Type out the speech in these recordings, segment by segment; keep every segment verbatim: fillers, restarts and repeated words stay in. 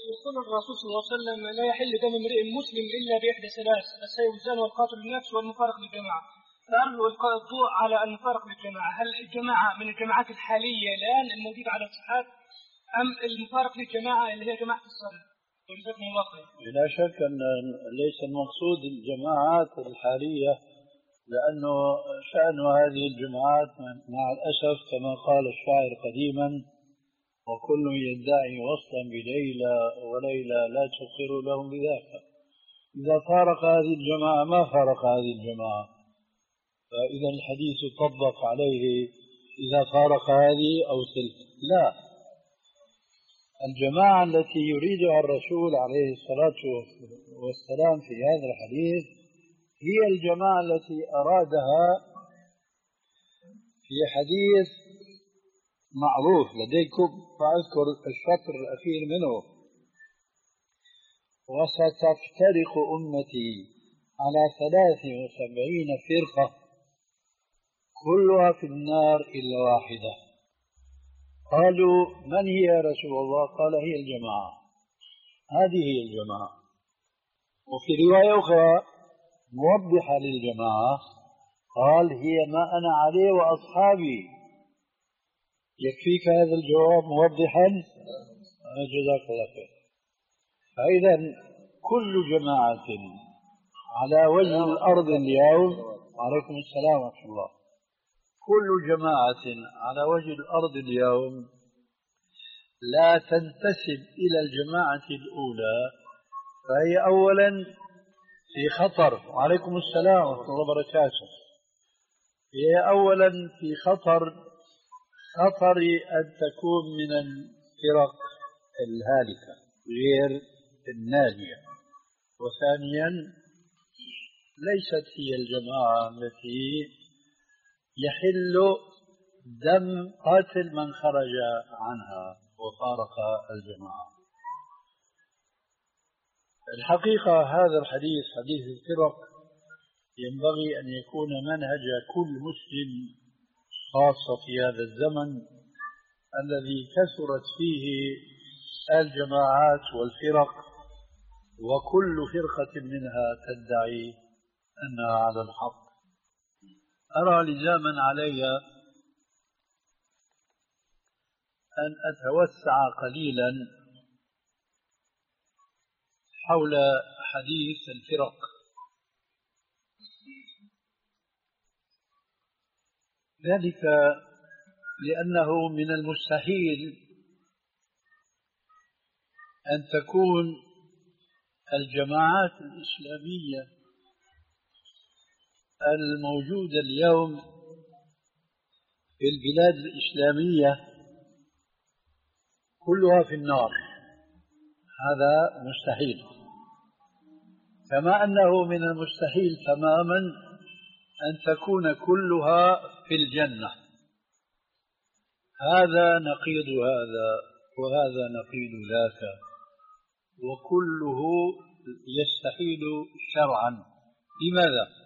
يقول الرسول صلى الله عليه وسلم لا يحل دم امرئ مسلم الا باحدى ثلاث: السيد الزاني والقاتل للنفس والمفارق للجماعه. فارجو القاء الضوء على المفارق للجماعه، هل الجماعه من الجماعات الحاليه الان الموجوده على الصحات ام المفارق للجماعه اللي هي جماعه الصلاه؟ جزاكم الله خير. لا شك ان ليس المقصود الجماعات الحاليه، لانه شان هذه الجماعات مع الاسف كما قال الشاعر قديما: وكل يدعي وصلا بليلى وليلى لا تقر لهم بذاك. إذا فارق هذه الجماعة ما فارق هذه الجماعة، فإذا الحديث يطبق عليه إذا فارق هذه أو تلك. لا، الجماعة التي يريدها الرسول عليه الصلاة والسلام في هذا الحديث هي الجماعة التي أرادها في حديث معروف لديكم، فأذكر الشطر الأخير منه: وستفترق أمتي على ثلاث وسبعين فرقة كلها في النار إلا واحدة. قالوا: من هي يا رسول الله؟ قال: هي الجماعة، هذه هي الجماعة. وفي رواية أخرى موضحة للجماعة قال: هي ما أنا عليه وأصحابي. يكفيك هذا الجواب موضحا؟ جزاك الله خير. فإذا كل جماعة على وجه الأرض اليوم، وعليكم السلام ورحمة الله، كل جماعة على وجه الأرض اليوم لا تنتسب إلى الجماعة الأولى فهي أولا في خطر. وعليكم السلام ورحمة الله وبركاته. هي أولا في خطر خطر أن تكون من الفرق الهالكة غير الناجية. وثانيا ليست هي الجماعة التي يحل دم قاتل من خرج عنها وفارق الجماعة. الحقيقة هذا الحديث حديث الفرق ينبغي أن يكون منهج كل مسلم، خاصة في هذا الزمن الذي كثرت فيه الجماعات والفرق، وكل فرقة منها تدعي أنها على الحق. أرى لزاما علي أن أتوسع قليلا حول حديث الفرق، ذلك لأنه من المستحيل أن تكون الجماعات الإسلامية الموجودة اليوم في البلاد الإسلامية كلها في النار. هذا مستحيل، كما أنه من المستحيل تماما أن تكون كلها في الجنة. هذا نقيض هذا وهذا نقيض ذاك، وكله يستحيل شرعا. لماذا؟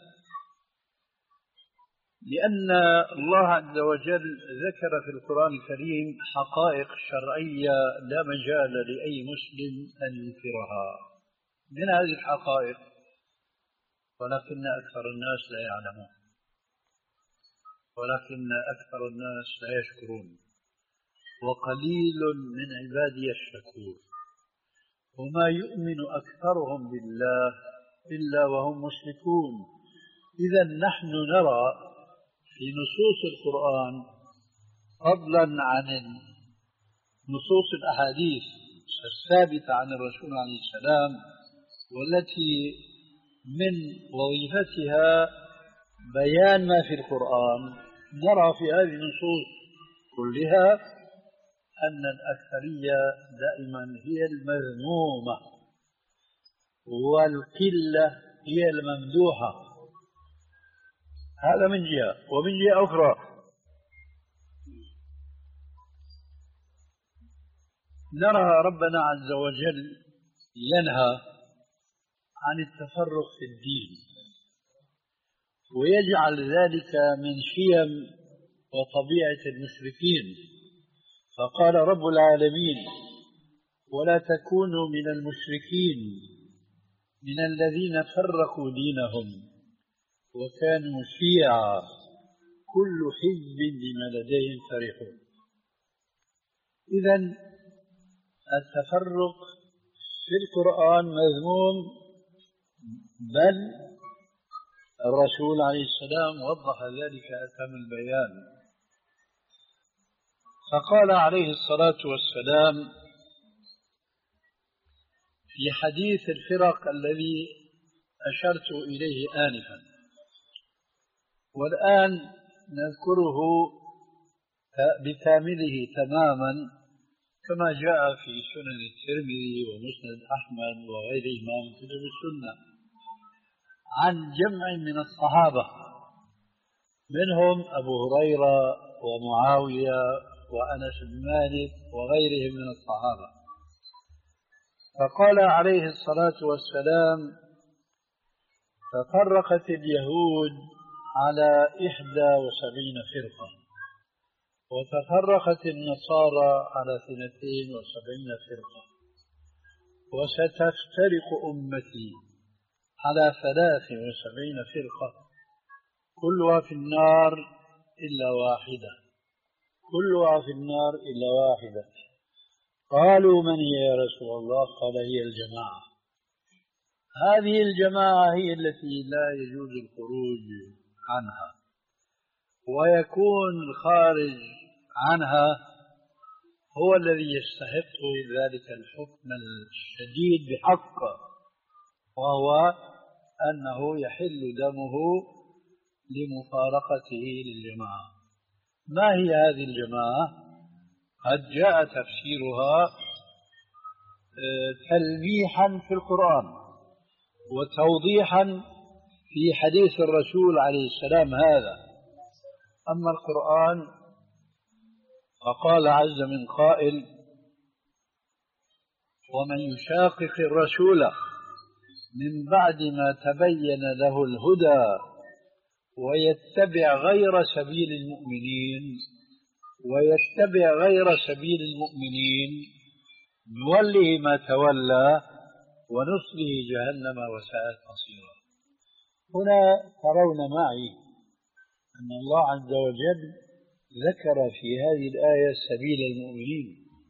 لأن الله عز وجل ذكر في القرآن الكريم حقائق شرعية لا مجال لأي مسلم أن ينكرها. من هذه الحقائق، ولكن أكثر الناس لا يعلمون، ولكن أكثر الناس لا يشكرون، وقليل من عبادي الشكور. وما يؤمن أكثرهم بالله إلا وهم مشركون. إذا نحن نرى في نصوص القرآن، فضلا عن نصوص الأحاديث الثابتة عن الرسول عليه السلام والتي من وظيفتها بيان ما في القرآن، نرى في هذه النصوص كلها أن الأكثرية دائما هي المذمومة والقلة هي الممدوحة. هذا من جهة. ومن جهة أخرى نرى ربنا عز وجل ينهى عن التفرق في الدين، ويجعل ذلك من شيم وطبيعة المشركين. فقال رب العالمين: ولا تكونوا من المشركين من الذين فرقوا دينهم وكانوا شيعا كل حزب بما لديهم فرحون. إذن التفرق في القرآن مذموم، بل الرسول عليه السلام وضح ذلك أتم البيان، فقال عليه الصلاة والسلام في حديث الفرق الذي أشرت إليه آنفا، والآن نذكره بكامله تماما كما جاء في سنن الترمذي ومسند أحمد وغيرهما من كتب السنة عن جمع من الصحابة، منهم أبو هريرة ومعاوية وأنس بن مالك وغيرهم من الصحابة. فقال عليه الصلاة والسلام: تفرقت اليهود على إحدى وسبعين فرقة، وتفرقت النصارى على اثنتين وسبعين فرقة، وستفترق أمتي على ثلاث وسبعين فرقة كلها في النار إلا واحدة كلها في النار إلا واحدة. قالوا: من هي يا رسول الله؟ قال: هي الجماعة. هذه الجماعة هي التي لا يجوز الخروج عنها، ويكون الخارج عنها هو الذي يستحق ذلك الحكم الشديد بحق، وهو أنه يحل دمه لمفارقته للجماعة. ما هي هذه الجماعة؟ قد جاء تفسيرها تلميحا في القرآن وتوضيحا في حديث الرسول عليه السلام هذا. أما القرآن فقال عز من قائل: ومن يشاقق الرسول من بعد ما تبين له الهدى ويتبع غير سبيل المؤمنين ويتبع غير سبيل المؤمنين نوله ما تولى ونصله جهنم وساءت مصيرا. هنا ترون معي أن الله عز وجل ذكر في هذه الآية سبيل المؤمنين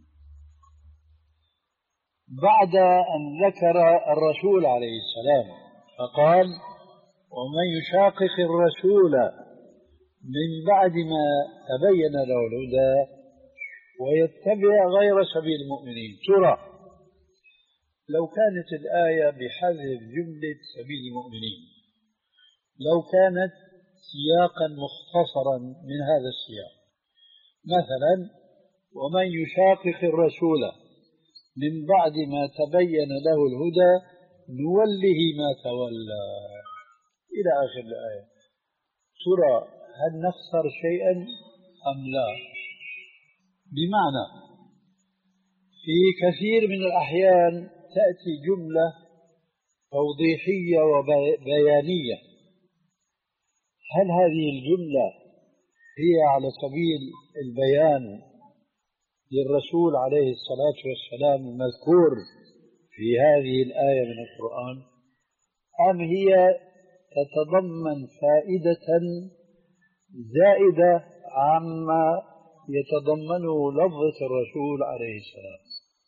بعد أن ذكر الرسول عليه السلام، فقال: ومن يشاقق الرسول من بعد ما تبين له الهدى ويتبع غير سبيل المؤمنين. ترى لو كانت الآية بحذف جملة سبيل المؤمنين، لو كانت سياقا مختصرا من هذا السياق، مثلا: ومن يشاقق الرسول من بعد ما تبين له الهدى نوله ما تولى إلى آخر الآية، ترى هل نخسر شيئا أم لا؟ بمعنى في كثير من الأحيان تأتي جملة توضيحية وبيانية، هل هذه الجملة هي على سبيل البيان للرسول عليه الصلاة والسلام المذكور في هذه الآية من القرآن، أم هي تتضمن فائدة زائدة عما يتضمنه لفظة الرسول عليه السلام؟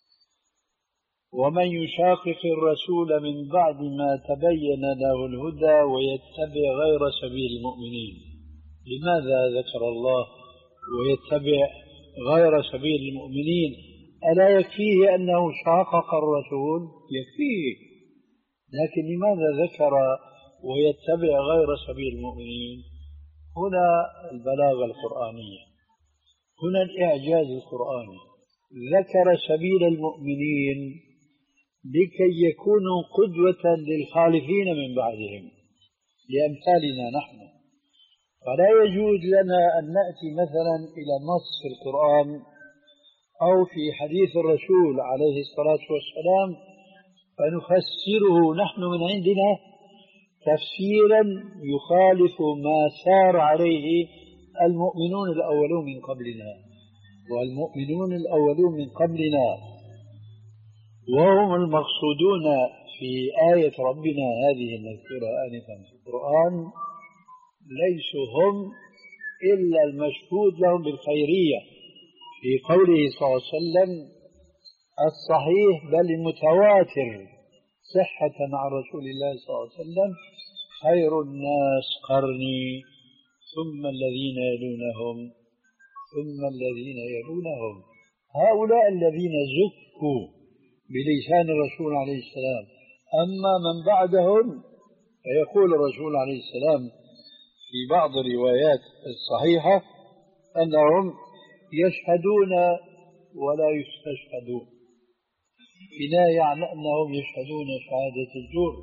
ومن يشاقق الرسول من بعد ما تبين له الهدى ويتبع غير سبيل المؤمنين. لماذا ذكر الله ويتبع غير سبيل المؤمنين؟ ألا يكفيه أنه شاقق الرسول؟ يكفيه، لكن لماذا ذكر ويتبع غير سبيل المؤمنين؟ هنا البلاغة القرآنية، هنا الإعجاز القرآني. ذكر سبيل المؤمنين لكي يكونوا قدوة للخالفين من بعدهم، لأمثالنا نحن. فلا يجوز لنا أن نأتي مثلا إلى نص في القرآن أو في حديث الرسول عليه الصلاة والسلام فنفسره نحن من عندنا تفسيرا يخالف ما سار عليه المؤمنون الأولون من قبلنا والمؤمنون الأولون من قبلنا. وهم المقصودون في آية ربنا هذه المذكورة آنفا في القرآن ليسوا هم إلا المشهود لهم بالخيرية في قوله صلى الله عليه وسلم الصحيح بل المتواتر صحة عن رسول الله صلى الله عليه وسلم خير الناس قرني ثم الذين يلونهم ثم الذين يلونهم. هؤلاء الذين زكوا بلسان الرسول عليه السلام. أما من بعدهم فيقول الرسول عليه السلام في بعض الروايات الصحيحة أنهم يشهدون ولا يستشهدون، كناية عن أنهم يشهدون شهادة الزور،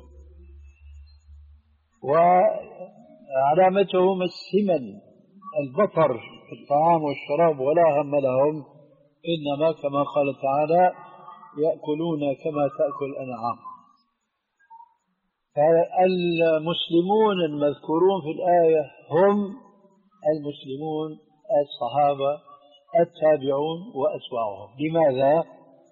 وعلامتهم السمن البطر في الطعام والشراب ولا هم لهم، إنما كما قال تعالى يأكلون كما تأكل الأنعام. فالمسلمون المذكورون في الآية هم المسلمون الصحابة التابعون وأتباعهم. لماذا؟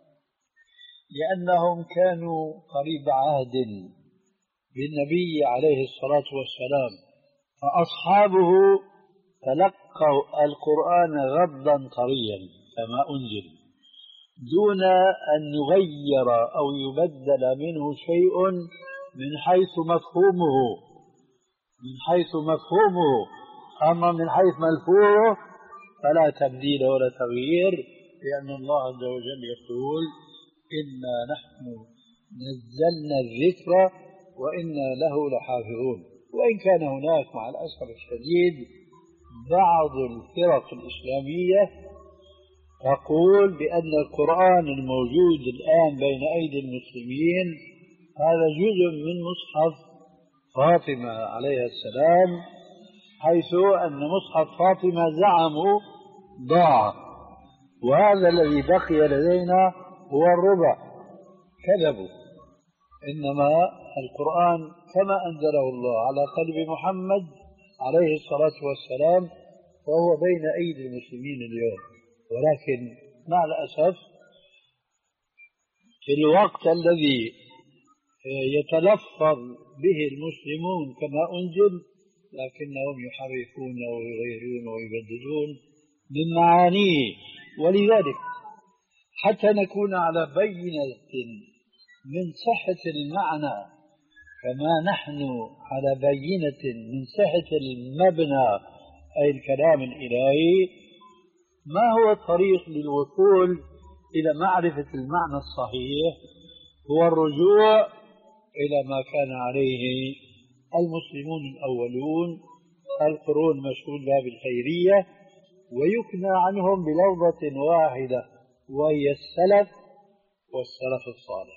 لأنهم كانوا قريب عهد بالنبي عليه الصلاة والسلام، فأصحابه تلقوا القرآن غضا طريا كما أنزل دون أن يغير أو يبدل منه شيء من حيث مفهومه من حيث مفهومه أما من حيث ملفوظه فلا تبديل ولا تغيير، لأن الله عز وجل يقول إنا نحن نزلنا الذكر وإنا له لحافظون. وإن كان هناك مع الأسف الشديد بعض الفرق الإسلامية تقول بأن القرآن الموجود الآن بين أيدي المسلمين هذا جزء من مصحف فاطمة عليها السلام، حيث أن مصحف فاطمة زعموا ضاع وهذا الذي بقي لدينا هو الربع. كذبوا، إنما القرآن كما أنزله الله على قلب محمد عليه الصلاة والسلام فهو بين أيدي المسلمين اليوم. ولكن مع الأسف في الوقت الذي يتلفظ به المسلمون كما أنزل لكنهم يحرفون ويغيرون ويبدلون من معانيه. ولذلك حتى نكون على بينة من صحة المعنى كما نحن على بينة من صحة المبنى أي الكلام الإلهي، ما هو الطريق للوصول إلى معرفة المعنى الصحيح؟ هو الرجوع إلى ما كان عليه المسلمون الأولون القرون مشهود بها بالخيرية، ويكنى عنهم بلفظة واحدة وهي السلف والسلف الصالح.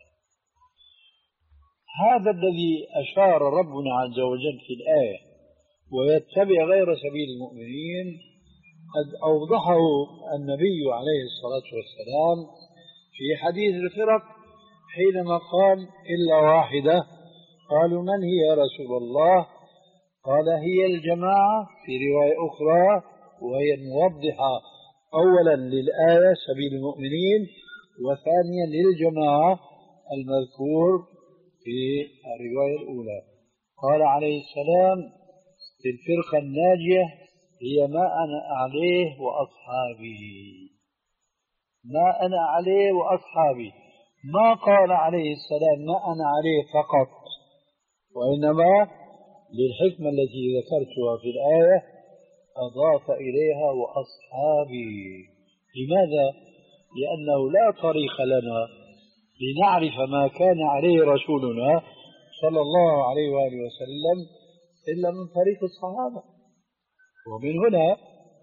هذا الذي أشار ربنا عز وجل في الآية ويتبع غير سبيل المؤمنين قد أوضحه النبي عليه الصلاة والسلام في حديث الفرق حينما قال إلا واحدة. قالوا من هي يا رسول الله؟ قال هي الجماعة في رواية أخرى وهي الموضحة أولا للآية سبيل المؤمنين وثانيا للجماعة المذكور في الرواية الأولى. قال عليه السلام في الفرقة الناجية هي ما أنا عليه وأصحابي، ما أنا عليه وأصحابي. ما قال عليه السلام ما أنا عليه فقط، وإنما للحكمة التي ذكرتها في الآية أضاف إليها وأصحابي. لماذا؟ لأنه لا طريق لنا لنعرف ما كان عليه رسولنا صلى الله عليه وآله وسلم إلا من طريق الصحابة. ومن هنا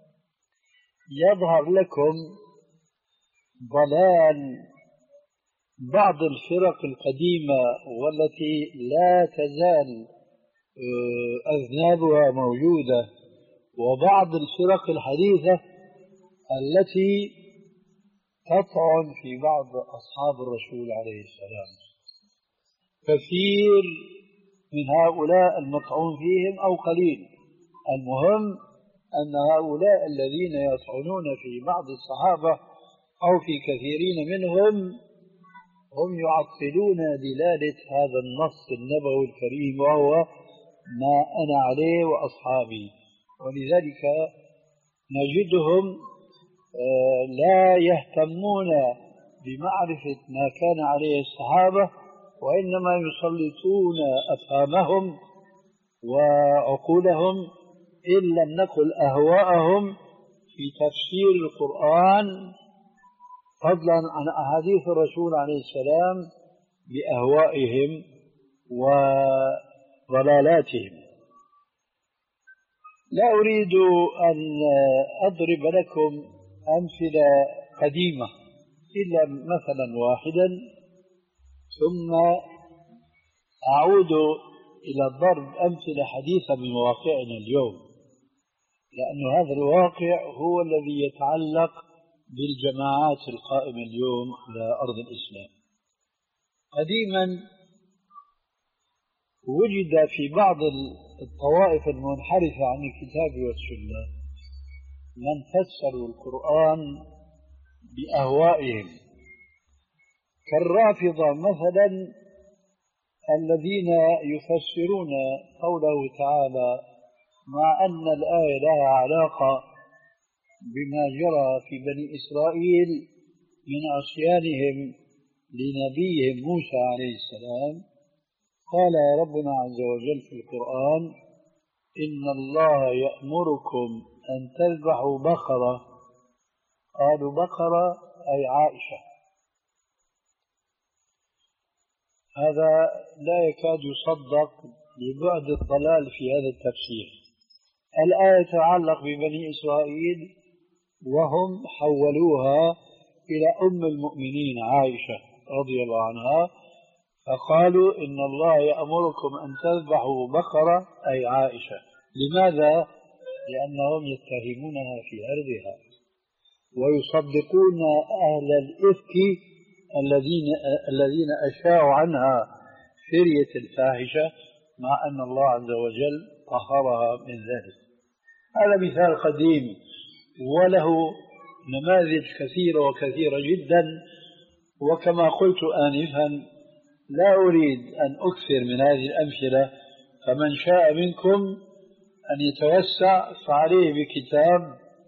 يظهر لكم ضلال بعض الفرق القديمة والتي لا تزال أذنابها موجودة، وبعض الفرق الحديثة التي تطعن في بعض أصحاب الرسول عليه السلام. كثير من هؤلاء المطعون فيهم أو قليل، المهم أن هؤلاء الذين يطعنون في بعض الصحابة أو في كثيرين منهم هم يعطلون دلالة هذا النص النبوي الكريم وهو ما أنا عليه وأصحابي، ولذلك نجدهم لا يهتمون بمعرفة ما كان عليه الصحابة، وإنما يسلطون أفهامهم وعقولهم إن لم نقل أهواءهم في تفسير القرآن، فضلا عن أحاديث الرسول عليه السلام، بأهوائهم وضلالاتهم. لا أريد أن أضرب لكم أمثلة قديمة إلا مثلا واحدا، ثم أعود إلى ضرب أمثلة حديثة من واقعنا اليوم، لأن هذا الواقع هو الذي يتعلق بالجماعات القائمة اليوم على أرض الإسلام. قديما وجد في بعض الطوائف المنحرفة عن الكتاب والسنة من فسروا القرآن بأهوائهم، كالرافضة مثلا الذين يفسرون قوله تعالى مع أن الآية لها علاقة بما جرى في بني إسرائيل من عصيانهم لنبيهم موسى عليه السلام. قال ربنا عز وجل في القرآن إن الله يأمركم أن تذبحوا بقرة، قالوا بقرة أي عائشة. هذا لا يكاد يصدق لبعد الضلال في هذا التفسير. الآية تتعلق ببني إسرائيل وهم حولوها إلى أم المؤمنين عائشة رضي الله عنها، فقالوا إن الله يأمركم أن تذبحوا بقرة أي عائشة. لماذا؟ لأنهم يتهمونها في عرضها ويصدقون أهل الإفك الذين الذين أشاعوا عنها فرية الفاحشة، مع أن الله عز وجل طهرها من ذلك. هذا مثال قديم وله نماذج كثيرة وكثيرة جدا، وكما قلت آنفا لا أريد أن أكثر من هذه الأمثلة، فمن شاء منكم أن يتوسع فعليه بكتاب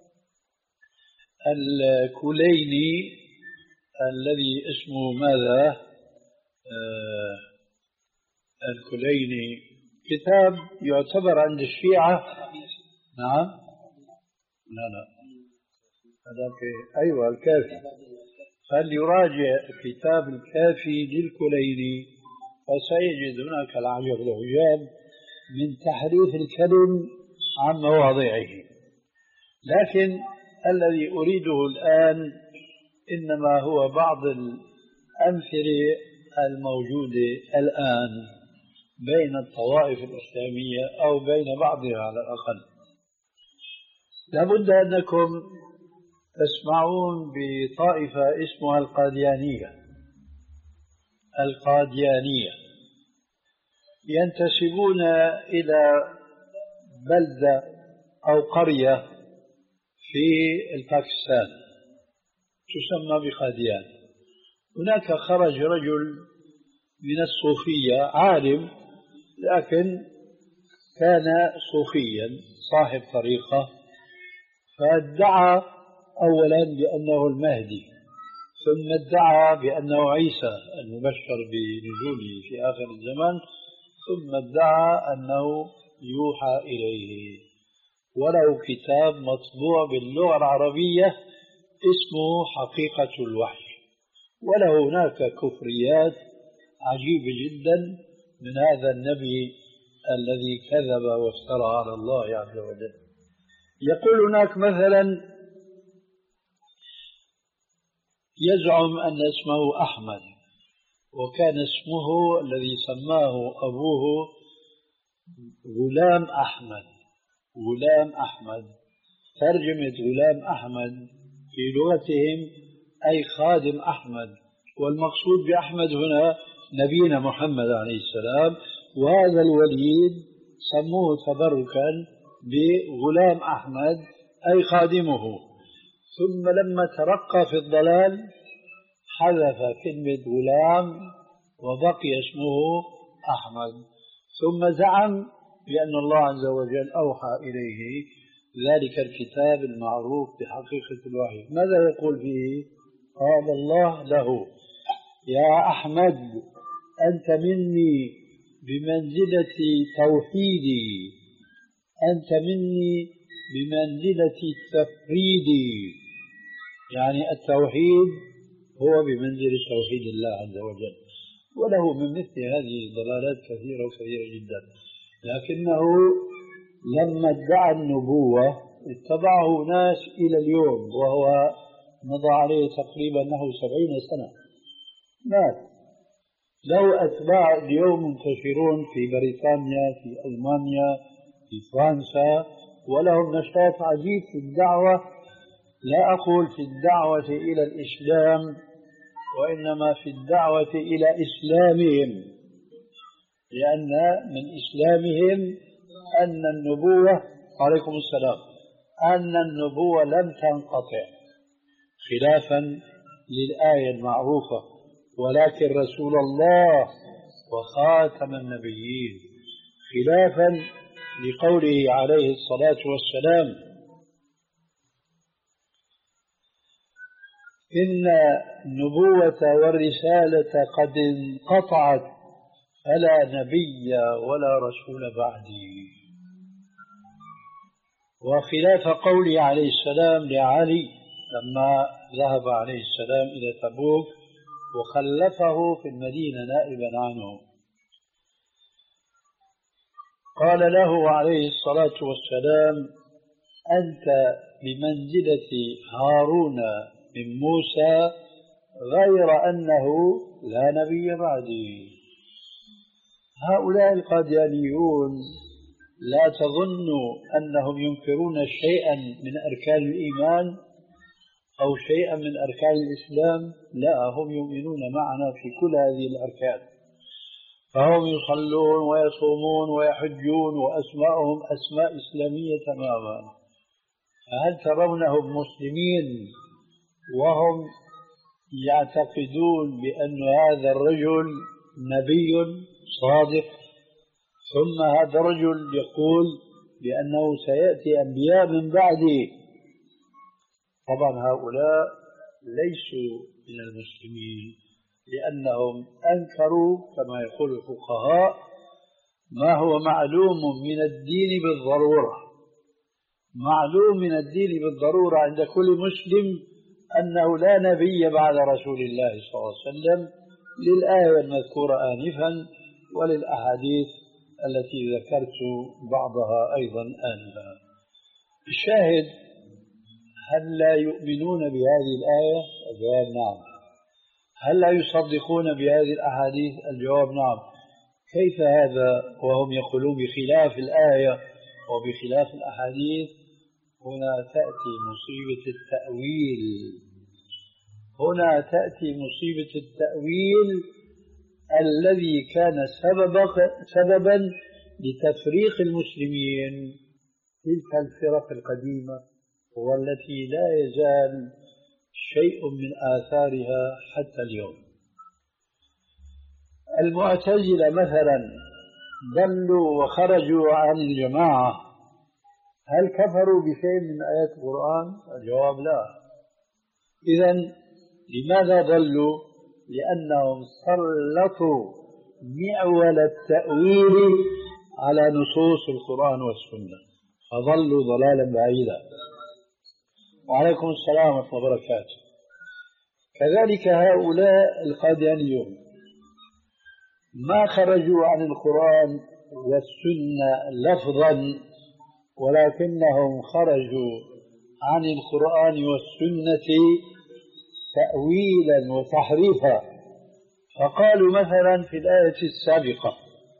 الكليني الذي اسمه ماذا؟ آه الكليني، كتاب يعتبر عند الشيعة. نعم لا لا هذا أيوة الكافي، فليراجع كتاب الكافي للكليني فسيجد هناك العجب العجاب من تحريف الكلم عن مواضعه. لكن الذي أريده الآن إنما هو بعض الأمثلة الموجودة الآن بين الطوائف الإسلامية أو بين بعضها على الأقل. لابد أنكم تسمعون بطائفة اسمها القاديانية. القاديانية ينتسبون إلى بلدة أو قرية في الباكستان تسمى بقاديان. هناك خرج رجل من الصوفية عالم، لكن كان صوفيا صاحب طريقة، فادعى أولا بأنه المهدي، ثم ادعى بأنه عيسى المبشر بنزوله في آخر الزمان، ثم ادعى أنه يوحى إليه، وله كتاب مطبوع باللغة العربية اسمه حقيقة الوحي، وله هناك كفريات عجيبة جدا من هذا النبي الذي كذب وافترى على الله عز وجل. يقول هناك مثلا يزعم أن اسمه أحمد، وكان اسمه الذي سماه أبوه غلام أحمد. غلام أحمد ترجمة غلام أحمد في لغتهم أي خادم أحمد، والمقصود بأحمد هنا نبينا محمد عليه السلام، وهذا الوليد سموه تبركا بغلام أحمد أي خادمه. ثم لما ترقى في الضلال حذف كلمة غلام وبقي اسمه أحمد، ثم زعم بأن الله عز وجل أوحى إليه ذلك الكتاب المعروف بحقيقة الوحي. ماذا يقول فيه؟ قال الله له: يا أحمد أنت مني بمنزلة توحيدي، أنت مني بمنزلة تفريدي، يعني التوحيد هو بمنزلة توحيد الله عز وجل. وله من مثل هذه الضلالات كثيرة وكثيرة جدا، لكنه لما ادعى النبوة اتبعه ناس إلى اليوم، وهو مضى عليه تقريبا نحو سبعين سنة مات. له أتباع اليوم منتشرون في بريطانيا، في ألمانيا، في فرنسا، ولهم نشاط عجيب في الدعوة. لا أقول في الدعوة إلى الإسلام، وإنما في الدعوة إلى إسلامهم، لأن من إسلامهم أن النبوة، عليكم السلام، أن النبوة لم تنقطع، خلافا للآية المعروفة: ولكن رسول الله وخاتم النبيين، خلافا لقوله عليه الصلاة والسلام: إن النبوة والرسالة قد انقطعت فلا نبي ولا رسول بعدي. وخلاف قوله عليه السلام لعلي لما ذهب عليه السلام إلى تبوك وخلفه في المدينة نائبا عنه، قال له عليه الصلاة والسلام: أنت بمنزلة هارون من موسى، غير أنه لا نبي بعدي. هؤلاء القاديانيون لا تظنوا أنهم ينكرون شيئا من أركان الإيمان أو شيئا من أركان الإسلام، لا، هم يؤمنون معنا في كل هذه الأركان، فهم يصلون ويصومون ويحجون وأسماءهم أسماء إسلامية تماما. فهل ترونهم مسلمين وهم يعتقدون بأن هذا الرجل نبي صادق، ثم هذا الرجل يقول بأنه سيأتي أنبياء من بعده؟ طبعا هؤلاء ليسوا من المسلمين، لأنهم أنكروا كما يقول الفقهاء ما هو معلوم من الدين بالضرورة. معلوم من الدين بالضرورة عند كل مسلم أنه لا نبي بعد رسول الله صلى الله عليه وسلم، للآية المذكورة آنفا وللأحاديث التي ذكرت بعضها أيضا آنفا. الشاهد: هل لا يؤمنون بهذه الآية؟ الجواب نعم. هل لا يصدقون بهذه الأحاديث؟ الجواب نعم. كيف هذا وهم يقولون بخلاف الآية وبخلاف الأحاديث؟ هنا تأتي مصيبة التأويل، هنا تأتي مصيبة التأويل الذي كان سببا لتفريق المسلمين. تلك الفرق القديمة والتي لا يزال شيء من آثارها حتى اليوم. المعتزلة مثلا ضلوا وخرجوا عن الجماعة، هل كفروا بشيء من آيات القرآن؟ الجواب لا. إذن لماذا ضلوا؟ لأنهم سلطوا معول التأويل على نصوص القرآن والسنة، فضلوا ضلالا بعيدا. وعليكم السلام ورحمة الله وبركاته. كذلك هؤلاء القاديانيون ما خرجوا عن القرآن والسنة لفظا، ولكنهم خرجوا عن القرآن والسنة تأويلا وتحريفا. فقالوا مثلا في الآية السابقة: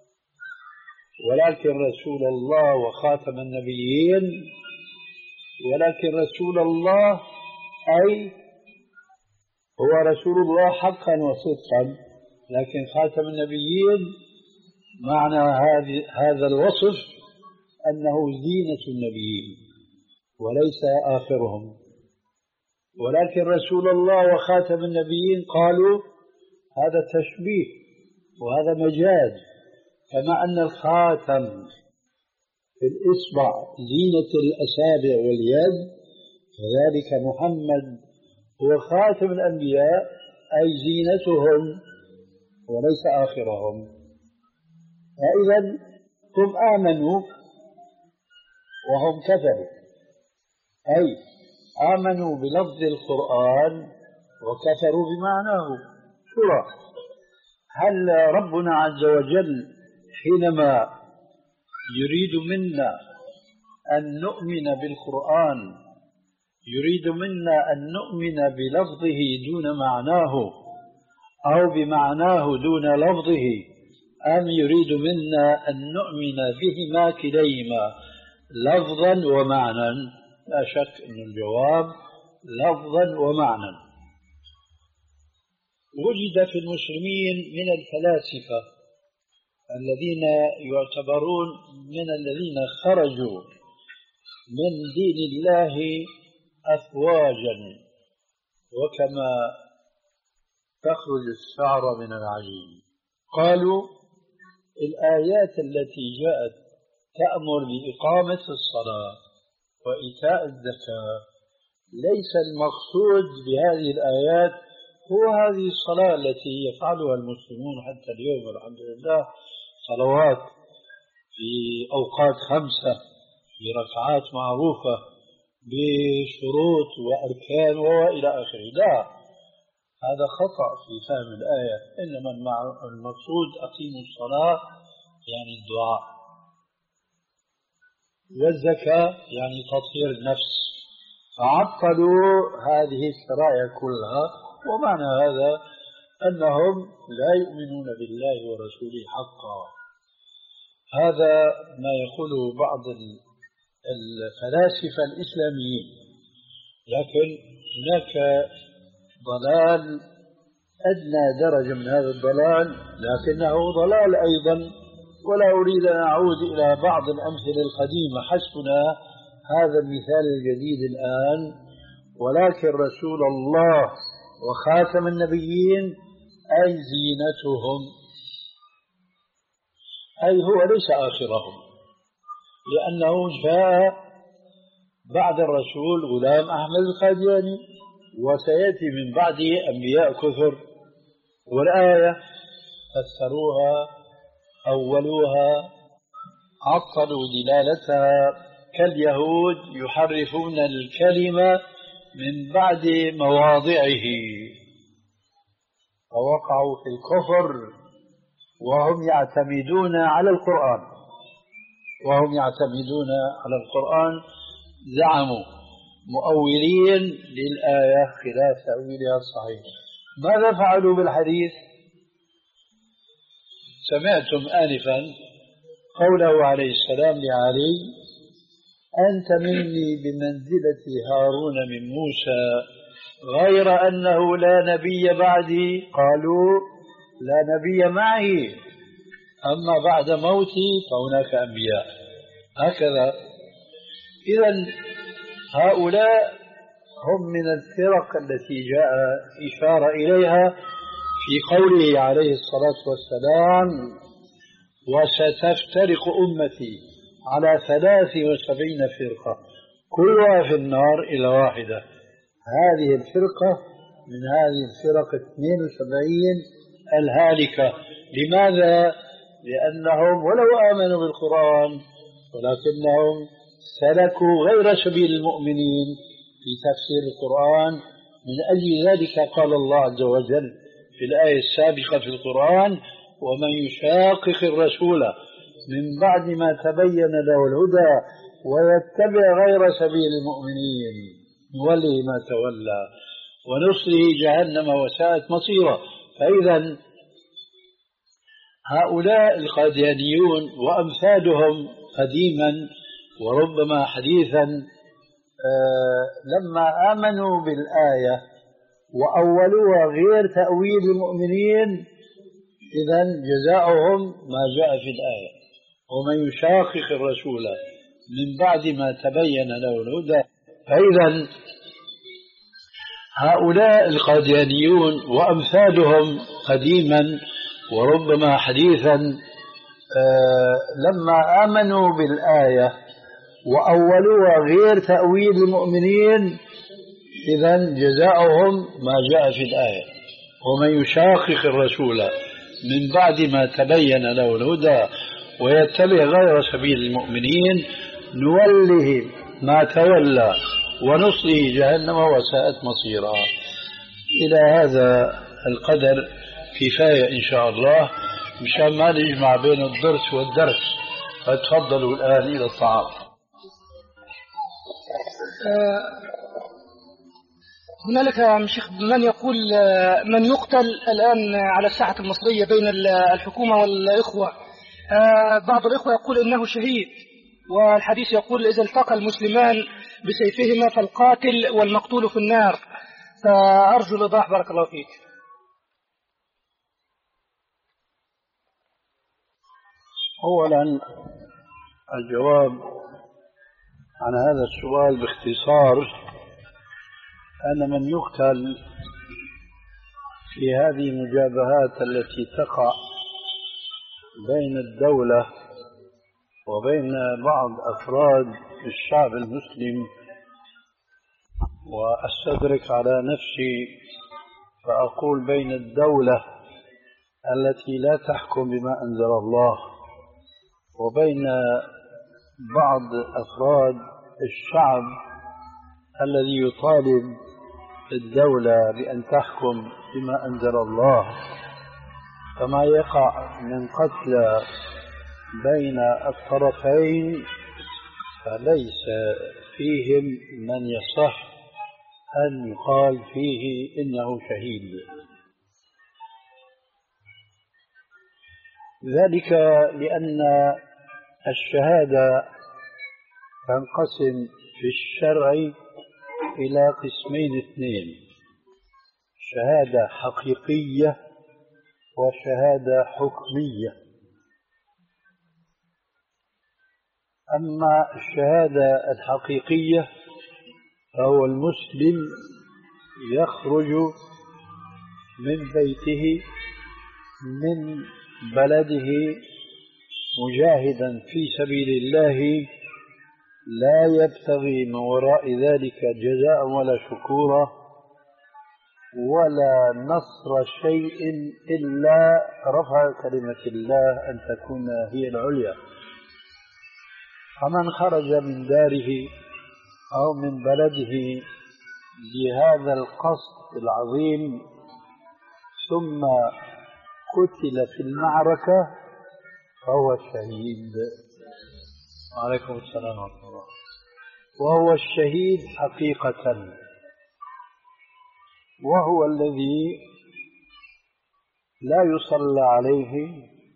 ولكن رسول الله وخاتم النبيين، ولكن رسول الله أي هو رسول الله حقا وصدقا، لكن خاتم النبيين معنى هذا الوصف أنه زينة النبيين وليس آخرهم. ولكن رسول الله وخاتم النبيين قالوا هذا تشبيه وهذا مجاز، كما أن الخاتم في الإصبع زينة الأصابع واليد، كذلك محمد هو خاتم الأنبياء أي زينتهم وليس آخرهم. فإذا هم آمنوا وهم كفروا، أي آمنوا بلفظ القرآن وكفروا بمعناه. شورى، هل ربنا عز وجل حينما يريد منا أن نؤمن بالقرآن يريد منا أن نؤمن بلفظه دون معناه أو بمعناه دون لفظه، أم يريد منا أن نؤمن بهما كليهما لفظا ومعنى؟ لا شك أن الجواب لفظا ومعنى. وجد في المسلمين من الفلاسفة الذين يعتبرون من الذين خرجوا من دين الله أفواجا، وكما تخرج الشعر من العجين. قالوا الآيات التي جاءت تأمر بإقامة الصلاة وإيتاء الزكاة ليس المقصود بهذه الآيات هو هذه الصلاة التي يفعلها المسلمون حتى اليوم الحمد لله، صلوات في أوقات خمسة في ركعات معروفة بشروط وأركان وإلى آخره. لا، هذا خطأ في فهم الآية. إنما المقصود أقيموا الصلاة يعني الدعاء، والزكاة يعني تطهير النفس، فعطلوا هذه الشرائع كلها. ومعنى هذا أنهم لا يؤمنون بالله ورسوله حقا. هذا ما يقوله بعض الفلاسفة الإسلاميين. لكن هناك ضلال أدنى درجة من هذا الضلال، لكنه ضلال أيضا. ولا أريد أن أعود إلى بعض الأمثلة القديمة، حسبنا هذا المثال الجديد الآن. ولكن رسول الله وخاتم النبيين أي زينتهم، أي هو ليس آخرهم، لأنه جاء بعد الرسول غلام أحمد القادياني، وسيأتي من بعده أنبياء كثر. والآية فسروها أولوها عطلوا دلالتها، كاليهود يحرفون الكلمة من بعد مواضعه، فوقعوا في الكفر وهم يعتمدون على القرآن وهم يعتمدون على القرآن زعموا مؤولين للآية خلاف تأويلها الصحيح. ماذا فعلوا بالحديث؟ سمعتم آنفا قوله عليه السلام لعلي: أنت مني بمنزلة هارون من موسى، غير أنه لا نبي بعدي. قالوا: لا نبي معي، أما بعد موتي فهناك أنبياء. هكذا. إذن هؤلاء هم من الفرق التي جاء إشارة إليها في قوله عليه الصلاة والسلام: وستفترق أمتي على ثلاث وسبعين فرقة كلها في النار إلى واحدة. هذه الفرقة من هذه الفرق اثنين وسبعين الهالكة. لماذا؟ لأنهم ولو آمنوا بالقرآن ولكنهم سلكوا غير سبيل المؤمنين في تفسير القرآن. من أجل ذلك قال الله عز وجل في الآية السابقة في القرآن: ومن يشاقق الرسول من بعد ما تبين له الهدى ويتبع غير سبيل المؤمنين نوله ما تولى ونصله جهنم وساءت مصيرا. فإذا هؤلاء القاديانيون وأمثالهم قديما وربما حديثا آه لما آمنوا بالآية وأولوها غير تأويل المؤمنين، إذن جزاؤهم ما جاء في الآية: ومن يشاقق الرسول من بعد ما تبين له الهدى. فإذا هؤلاء القاديانيون وأمثالهم قديما وربما حديثا آه لما آمنوا بالآية وأولوها غير تأويل المؤمنين، إذن جزاؤهم ما جاء في الآية: ومن يشاقق الرسول من بعد ما تبين له الهدى ويتبع غير سبيل المؤمنين نوله ما تولى ونصله جهنم وساءت مصيرا. إلى هذا القدر كفاية إن شاء الله، مشان ما نجمع بين الدرس والدرس. فتفضلوا الآن إلى الطعام. هنالك يا شيخ من يقول من يقتل الآن على الساحة المصرية بين الحكومة والإخوة. بعض الإخوة يقول إنه شهيد، والحديث يقول إذا التقى المسلمان بسيفهما فالقاتل والمقتول في النار. فأرجو الإيضاح بارك الله فيك. أولا الجواب عن هذا السؤال باختصار أن من يقتل في هذه المجابهات التي تقع بين الدولة وبين بعض أفراد الشعب المسلم، وأستدرك على نفسي فأقول بين الدولة التي لا تحكم بما أنزل الله وبين بعض أفراد الشعب الذي يطالب الدولة بأن تحكم بما أنزل الله، فما يقع من قتل بين الطرفين فليس فيهم من يصح أن يقال فيه إنه شهيد. ذلك لأن الشهادة تنقسم في الشرع إلى قسمين اثنين: شهادة حقيقية وشهادة حكمية. أما الشهادة الحقيقية فهو المسلم يخرج من بيته من بلده مجاهدا في سبيل الله لا يبتغي من وراء ذلك جزاء ولا شكورا ولا نصر شيء إلا رفع كلمة الله أن تكون هي العليا. فمن خرج من داره أو من بلده لهذا القصد العظيم ثم قتل في المعركة فهو الشهيد. وعليكم السلام ورحمة الله. وهو الشهيد حقيقة، وهو الذي لا يصلى عليه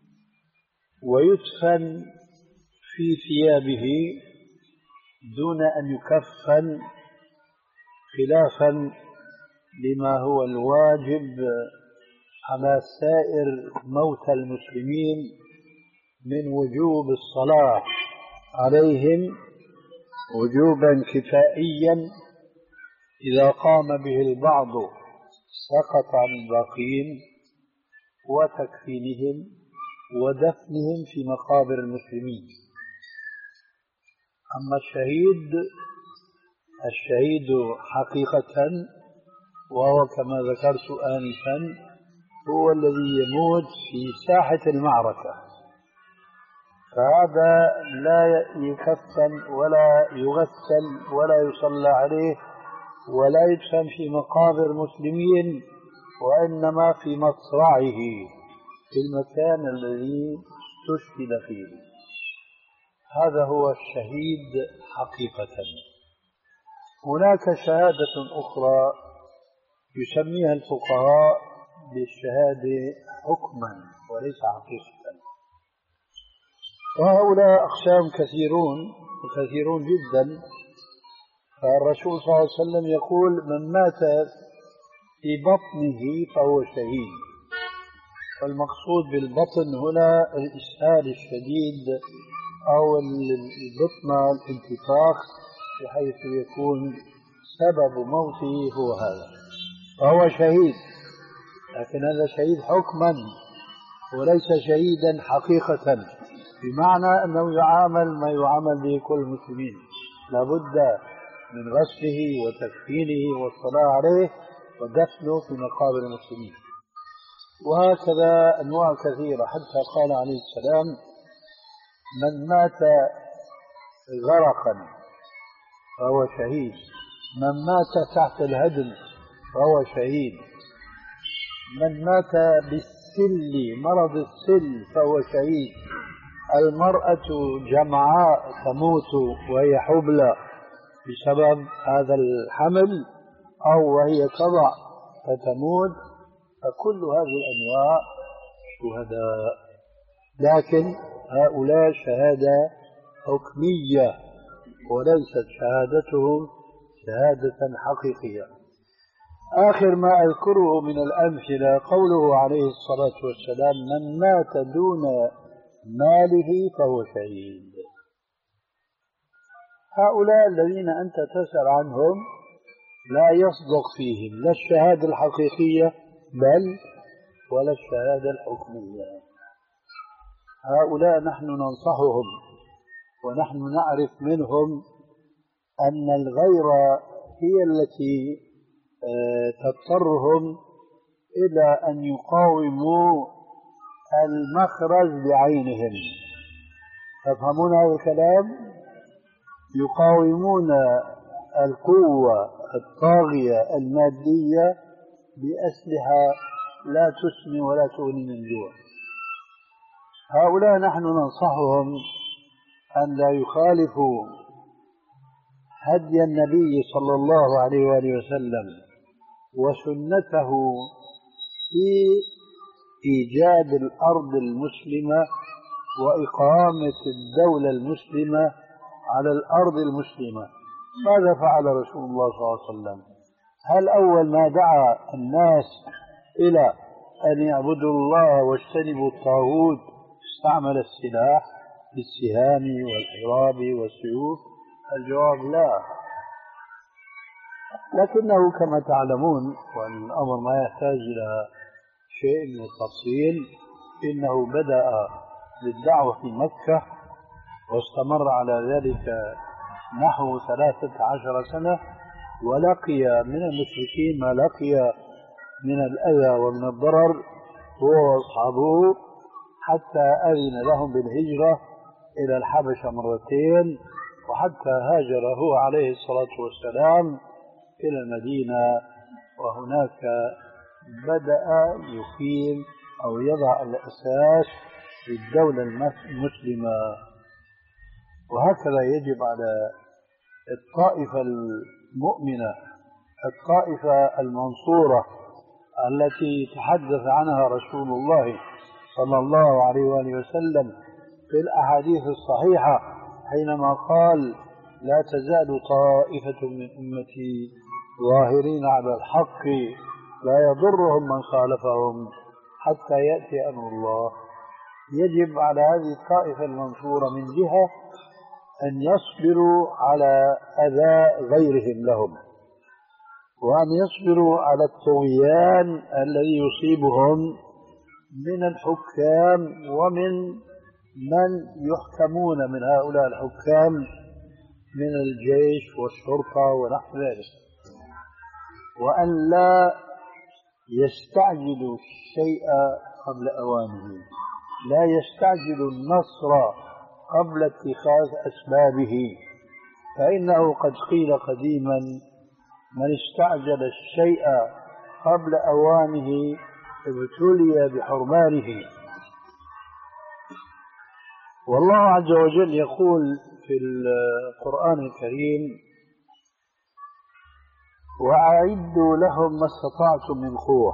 ويدفن في ثيابه دون أن يكفن، خلافا لما هو الواجب على سائر موتى المسلمين من وجوب الصلاة عليهم وجوبا كفائيا إذا قام به البعض سقط عن الباقين، وتكفينهم ودفنهم في مقابر المسلمين. أما الشهيد الشهيد حقيقة وهو كما ذكرت آنفا هو الذي يموت في ساحة المعركة، فهذا لا يكفن ولا يغسل ولا يصلى عليه ولا يدفن في مقابر المسلمين، وإنما في مصرعه في المكان الذي استشهد فيه. هذا هو الشهيد حقيقة. هناك شهادة أخرى يسميها الفقهاء بالشهادة حكما وليس حقيقة، وهؤلاء أقسام كثيرون وكثيرون جدا. فالرسول صلى الله عليه وسلم يقول: من مات في بطنه فهو شهيد. والمقصود بالبطن هنا الإسهال الشديد أو البطنة الانتفاخ بحيث يكون سبب موته هو هذا. فهو شهيد، لكن هذا شهيد حكما وليس شهيدا حقيقة، بمعنى أنه يعامل ما يعامل به كل المسلمين، لابد من غسله وتكفينه والصلاة عليه ودفنه في مقابر المسلمين. وهكذا أنواع كثيرة، حتى قال عليه السلام: من مات غرقا فهو شهيد، من مات تحت الهدم فهو شهيد، من مات بالسل، مرض السل، فهو شهيد، المرأة جمعاء تموت وهي حبلى بسبب هذا الحمل أو وهي تضع فتموت، فكل هذه الأنواع شهداء، لكن هؤلاء شهادة حكمية وليست شهادتهم شهادة حقيقية. آخر ما أذكره من الأمثلة قوله عليه الصلاة والسلام: من مات دون ماله فهو شهيد. هؤلاء الذين أنت تسأل عنهم لا يصدق فيهم لا الشهادة الحقيقية بل ولا الشهادة الحكمية. هؤلاء نحن ننصحهم ونحن نعرف منهم أن الغيرة هي التي تضطرهم إلى أن يقاوموا المخرج بعينهم. تفهمون هذا الكلام؟ يقاومون القوة الطاغية المادية بأسلحة لا تسمن ولا تغني من جوع. هؤلاء نحن ننصحهم أن لا يخالفوا هدي النبي صلى الله عليه وآله وسلم وسنته في إيجاد الأرض المسلمة وإقامة الدولة المسلمة على الأرض المسلمة. ماذا فعل رسول الله صلى الله عليه وسلم؟ هل أول ما دعا الناس إلى أن يعبدوا الله واجتنبوا الطاغوت استعمل السلاح بالسهام والحراب والسيوف؟ الجواب لا، لكنه كما تعلمون وأن الأمر ما يحتاج إلى شيء من التفصيل، إنه بدأ بالدعوة في مكة واستمر على ذلك نحو ثلاثة عشر سنة، ولقي من المشركين ما لقي من الأذى ومن الضرر هو وأصحابه، حتى أذن لهم بالهجرة إلى الحبشة مرتين، وحتى هاجر هو عليه الصلاة والسلام إلى المدينة، وهناك بدأ يقيم أو يضع الأساس للدولة المسلمة. وهكذا يجب على الطائفة المؤمنة، الطائفة المنصورة التي تحدث عنها رسول الله صلى الله عليه وآله وسلم في الأحاديث الصحيحة حينما قال: لا تزال طائفة من أمتي ظاهرين على الحق لا يضرهم من خالفهم حتى يأتي أمر الله. يجب على هذه الطائفة المنصورة من جهة أن يصبروا على أذى غيرهم لهم، وأن يصبروا على الطغيان الذي يصيبهم من الحكام ومن من يحكمون من هؤلاء الحكام من الجيش والشرطة ونحو ذلك، وأن لا يستعجلوا الشيء قبل أوانه، لا يستعجلوا النصر قبل اتخاذ أسبابه، فإنه قد قيل قديما: من استعجل الشيء قبل أوانه ابتلي بحرمانه. والله عز وجل يقول في القرآن الكريم: وأعدوا لهم ما استطعتم من قوة.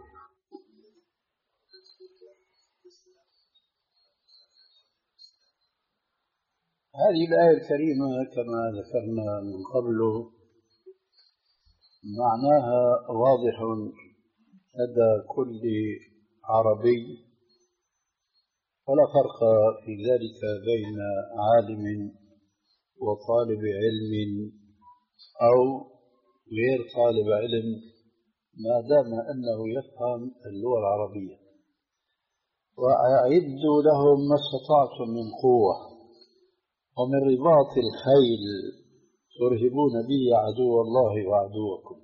هذه الآية الكريمة كما ذكرنا من قبل معناها واضح لدى كل عربي، ولا فرق في ذلك بين عالم وطالب علم أو غير طالب علم ما دام أنه يفهم اللغة العربية. وأعدوا لهم ما استطعتم من قوة ومن رباط الخيل ترهبون به عدو الله وعدوكم.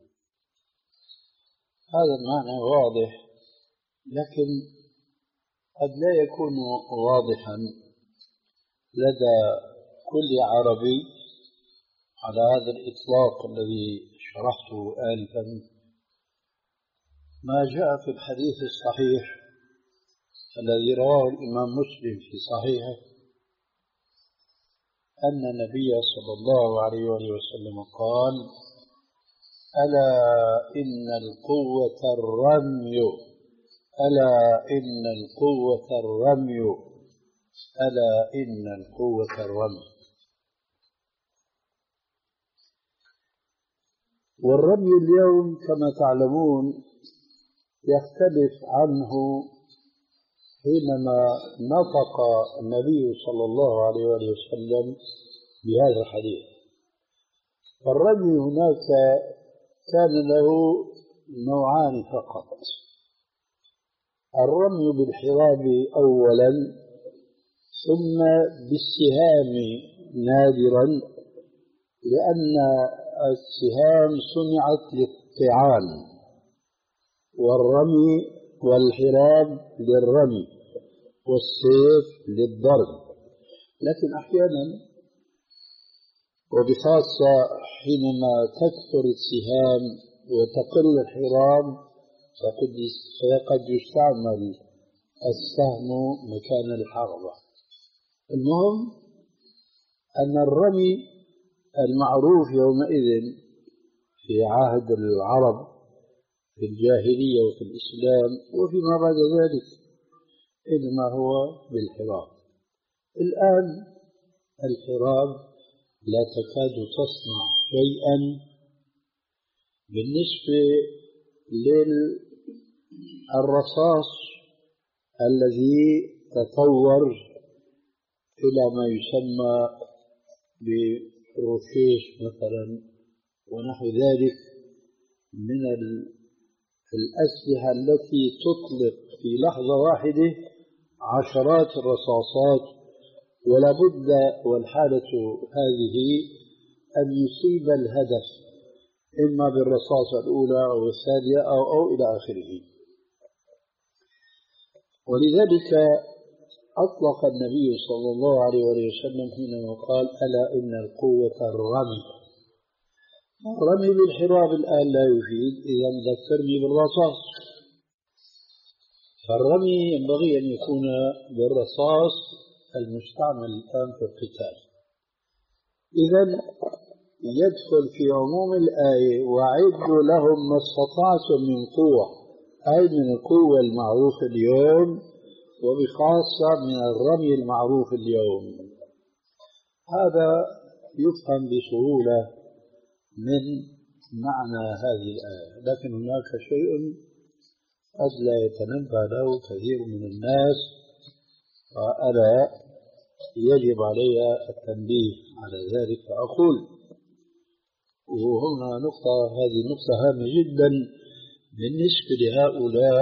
هذا المعنى واضح، لكن قد لا يكون واضحا لدى كل عربي على هذا الإطلاق الذي شرحته آنفا. ما جاء في الحديث الصحيح الذي رواه الإمام مسلم في صحيحه أن النبي صلى الله عليه وسلم قال: ألا إن القوة الرمي ألا إن القوة الرمي ألا إن القوة الرمي. والرمي اليوم كما تعلمون يختلف عنه حينما نطق النبي صلى الله عليه وسلم بهذا الحديث. فالرمي هناك كان له نوعان فقط: الرمي بالحراب أولا، ثم بالسهام نادرا، لأن السهام صنعت للطعام والرمي والحراب للرمي والسيف للضرب. لكن أحيانا وبخاصة حينما تكثر السهام وتقل الحراب فقد يستعمل السهم مكان الحربة. المهم أن الرمي المعروف يومئذ في عهد العرب في الجاهلية وفي الإسلام وفيما بعد ذلك إنما هو بالحراب. الآن الحراب لا تكاد تصنع شيئا بالنسبة للرصاص الذي تطور إلى ما يسمى بالروشيش مثلا ونحو ذلك من الأسلحة التي تطلق في لحظة واحدة عشرات الرصاصات، ولا بد والحالة هذه أن يصيب الهدف إما بالرصاصة الأولى أو الثانية أو, أو إلى آخره. ولذلك أطلق النبي صلى الله عليه وسلم حينما قال: ألا إن القوة الرمي. الرمي بالحراب الآن لا يفيد، إذا بدك ترمي بالرصاص. فالرمي ينبغي أن يكون بالرصاص المستعمل الآن في القتال. إذا يدخل في عموم الآية: وأعدوا لهم ما استطعتم من قوة، أي من القوة المعروفة اليوم، وبخاصة من الرمي المعروف اليوم. هذا يفهم بسهولة من معنى هذه الآية، لكن هناك شيء قد لا يتنبه له كثير من الناس، وأنا يجب علي التنبيه على ذلك. فأقول وهنا نقطة، هذه نقطة هامة جدا بالنسبة لهؤلاء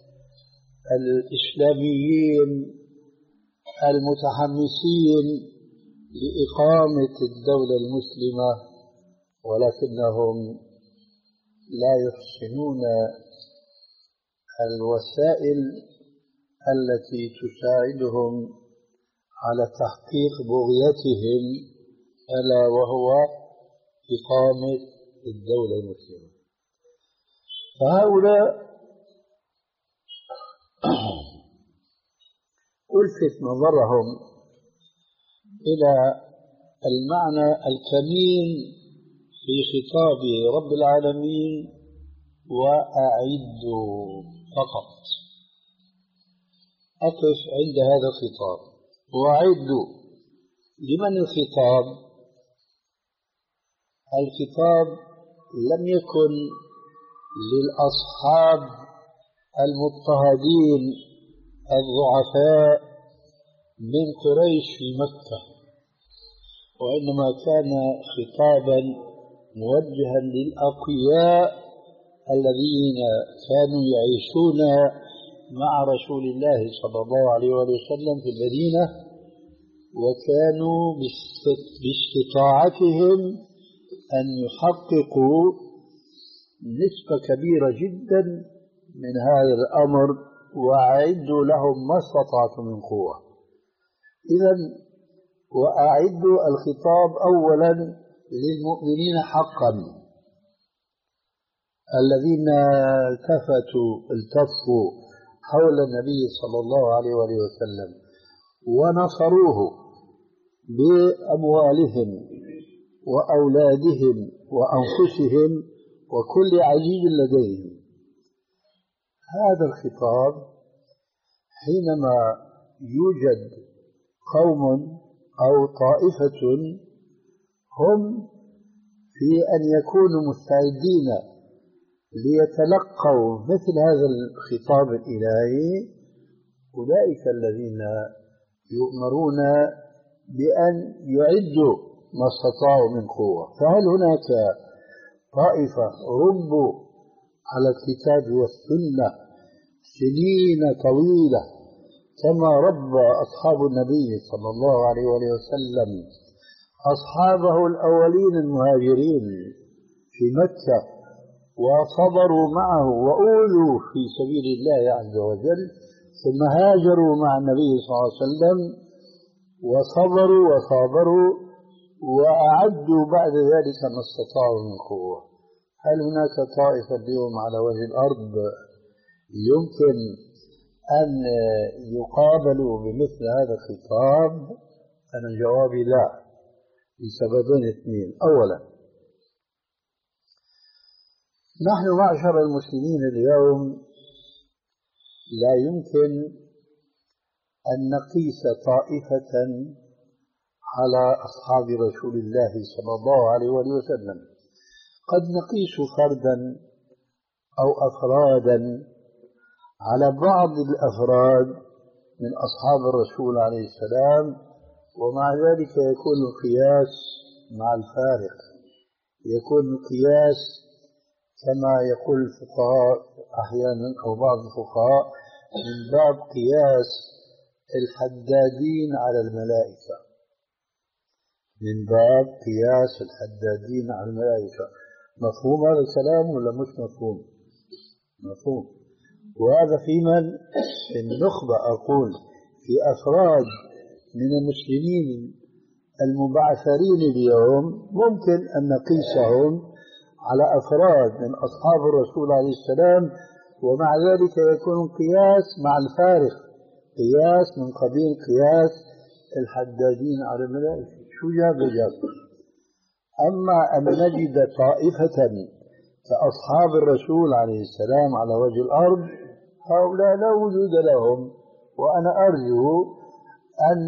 الإسلاميين المتحمسين لإقامة الدولة المسلمة، ولكنهم لا يحسنون الوسائل التي تساعدهم على تحقيق بغيتهم، ألا وهو إقامة الدولة المسلمة. فهؤلاء ألفت نظرهم إلى المعنى الكمين في خطاب رب العالمين: وأعدوا فقط. أقف عند هذا الخطاب: وأعدوا. لمن الخطاب؟ الخطاب لم يكن للأصحاب المضطهدين الضعفاء من قريش في مكة، وإنما كان خطابا موجها للأقوياء الذين كانوا يعيشون مع رسول الله صلى الله عليه وسلم في المدينة، وكانوا باستطاعتهم أن يحققوا نسبة كبيرة جدا من هذا الأمر، وأعدوا لهم ما استطعتم من قوة. إذن وأعدوا الخطاب أولا للمؤمنين حقا الذين التفتوا التفوا حول النبي صلى الله عليه وسلم ونصروه بأموالهم وأولادهم وأنفسهم وكل عزيز لديهم. هذا الخطاب حينما يوجد قوم أو طائفة هم في أن يكونوا مستعدين ليتلقوا مثل هذا الخطاب الإلهي، أولئك الذين يؤمرون بأن يعدوا ما استطاعوا من قوة. فهل هناك طائفة ربوا على الكتاب والسنة سنين طويلة كما ربى أصحاب النبي صلى الله عليه وسلم أصحابه الأولين المهاجرين في مكة، وصبروا معه وأولوا في سبيل الله عز وجل، ثم هاجروا مع النبي صلى الله عليه وسلم وصبروا وصابروا وأعدوا بعد ذلك ما استطاعوا من قوة. هل هناك طائفة اليوم على وجه الأرض يمكن أن يقابلوا بمثل هذا الخطاب؟ أنا جوابي لا، لسببين اثنين. أولا، نحن معشر المسلمين اليوم لا يمكن أن نقيس طائفة على أصحاب رسول الله صلى الله عليه وسلم. قد نقيس فردا أو أفرادا على بعض الأفراد من أصحاب الرسول عليه السلام، ومع ذلك يكون القياس مع الفارق، يكون القياس كما يقول الفقهاء أحيانا أو بعض الفقهاء من باب قياس الحدادين على الملائكة، من باب قياس الحدادين على الملائكة. مفهوم هذا الكلام ولا مش مفهوم؟ مفهوم. وهذا في من في النخبة، أقول في أفراد من المسلمين المبعثرين اليوم ممكن أن نقيسهم على أفراد من أصحاب الرسول عليه السلام، ومع ذلك يكون قياس مع الفارق، قياس من قبيل قياس الحدادين على الملائكة. شو جاب جاب؟ أما أن نجد طائفة كأصحاب الرسول عليه السلام على وجه الأرض، هؤلاء لا وجود لهم. وأنا أرجو أن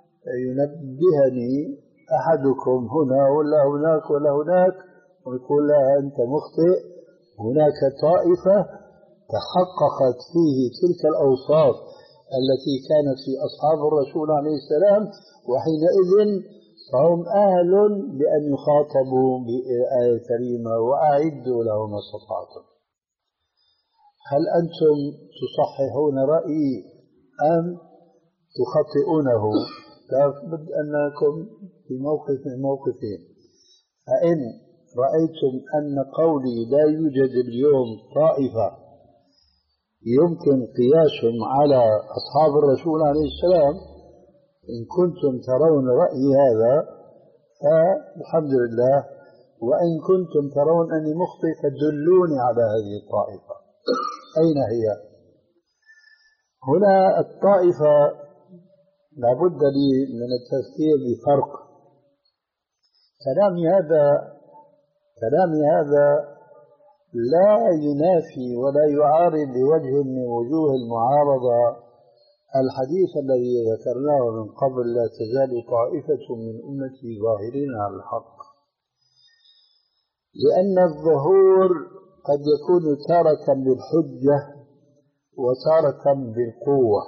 ينبهني أحدكم هنا ولا هناك ولا هناك ويقول لا أنت مخطئ، هناك طائفة تحققت فيه تلك الأوصاف التي كانت في أصحاب الرسول عليه السلام، وحينئذ فهم أهل بأن يخاطبوا بآية الكريمة وأعدوا لهم ما استطعتم. هل أنتم تصححون رأيي أم تخطئونه؟ لابد أنكم في موقف من موقفين. فإن رأيتم أن قولي لا يوجد اليوم طائفة يمكن قياسهم على أصحاب الرسول عليه السلام، إن كنتم ترون رأيي هذا فالحمد لله، وإن كنتم ترون أني مخطئ فدلوني على هذه الطائفة. أين هي؟ هنا الطائفة لابد لي من التفكير بفرق. كلامي هذا كلامي هذا لا ينافي ولا يعارض بوجه من وجوه المعارضة الحديث الذي ذكرناه من قبل: لا تزال طائفة من أمتي ظاهرين على الحق. لأن الظهور قد يكون تارة بالحجة وتارة بالقوة.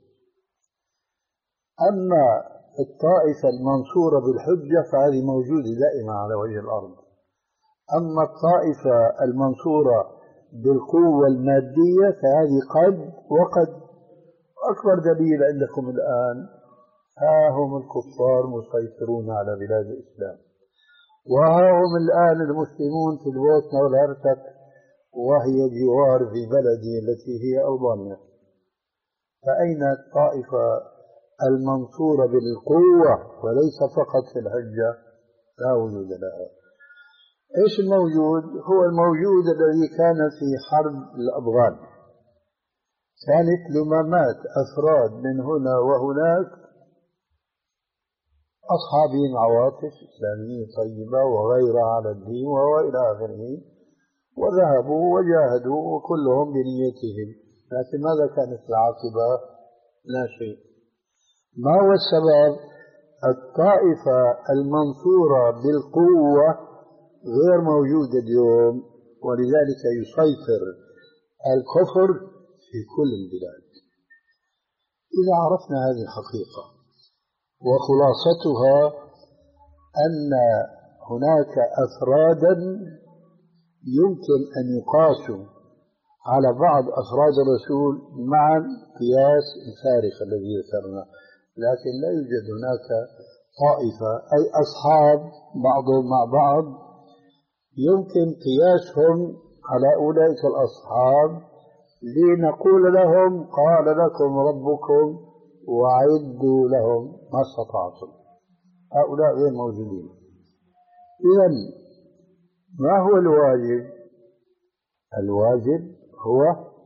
أما الطائفة المنصورة بالحجة فهذه موجودة دائما على وجه الأرض. أما الطائفة المنصورة بالقوة المادية فهذه قد وقد. أكبر دليل عندكم الآن ها هم الكفار مسيطرون على بلاد الإسلام، وها هم الآن المسلمون في البوسنة والهرسك وهي جوار في بلدي التي هي ألبانيا. فأين الطائفة المنصورة بالقوة وليس فقط في الحجة؟ لا وجود لها. إيش الموجود؟ هو الموجود الذي كان في حرب الأفغان، كانت لمامات أفراد من هنا وهناك أصحابين عواطف إسلامية طيبة وغيرها على الدين وإلى آخره، وذهبوا وجاهدوا وكلهم بنيتهم، لكن ماذا كانت العاقبة؟ لا شيء. ما هو السبب؟ الطائفة المنصورة بالقوة غير موجودة اليوم، ولذلك يسيطر الكفر في كل البلاد. إذا عرفنا هذه الحقيقة وخلاصتها أن هناك أفرادا يمكن أن يقاسوا على بعض أفراد الرسول مع القياس الفارق الذي ذكرنا، لكن لا يوجد هناك طائفة أي أصحاب بعضهم مع بعض يمكن قياسهم على أولئك الأصحاب لنقول لهم قال لكم ربكم وأعدوا لهم ما استطعتم. هؤلاء غير موجودين. إذن ما هو الواجب؟ الواجب هو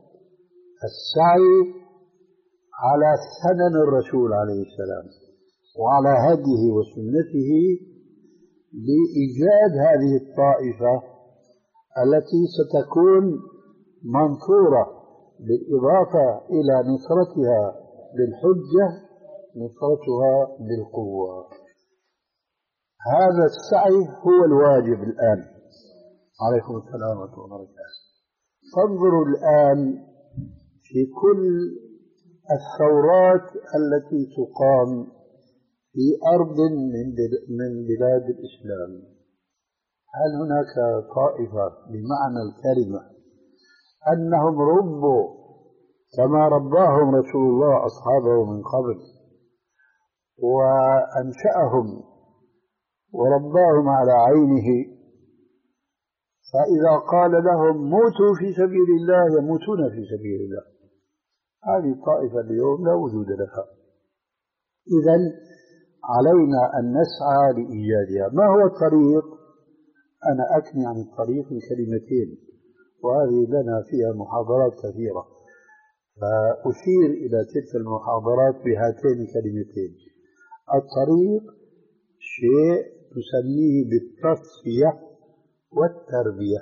السعي على سنن الرسول عليه السلام وعلى هديه وسنته لإيجاد هذه الطائفة التي ستكون منصورة، بالإضافة إلى نصرتها بالحجة نصرتها بالقوة. هذا السعي هو الواجب الآن. عليكم السلام ورحمة الله وبركاته. فانظروا الآن في كل الثورات التي تقام في أرض من بلاد الإسلام، هل هناك طائفة بمعنى الكلمة أنهم ربوا كما رباهم رسول الله أصحابه من قبل وأنشأهم ورباهم على عينه، فإذا قال لهم موتوا في سبيل الله يموتون في سبيل الله؟ هذه الطائفة اليوم لا وجود لها. إذن علينا أن نسعى لإيجادها. ما هو الطريق؟ أنا أكني عن الطريق بكلمتين، وهذه لنا فيها محاضرات كثيرة، فأشير إلى تلك المحاضرات بهاتين الكلمتين. الطريق شيء نسميه بالتصفية والتربية.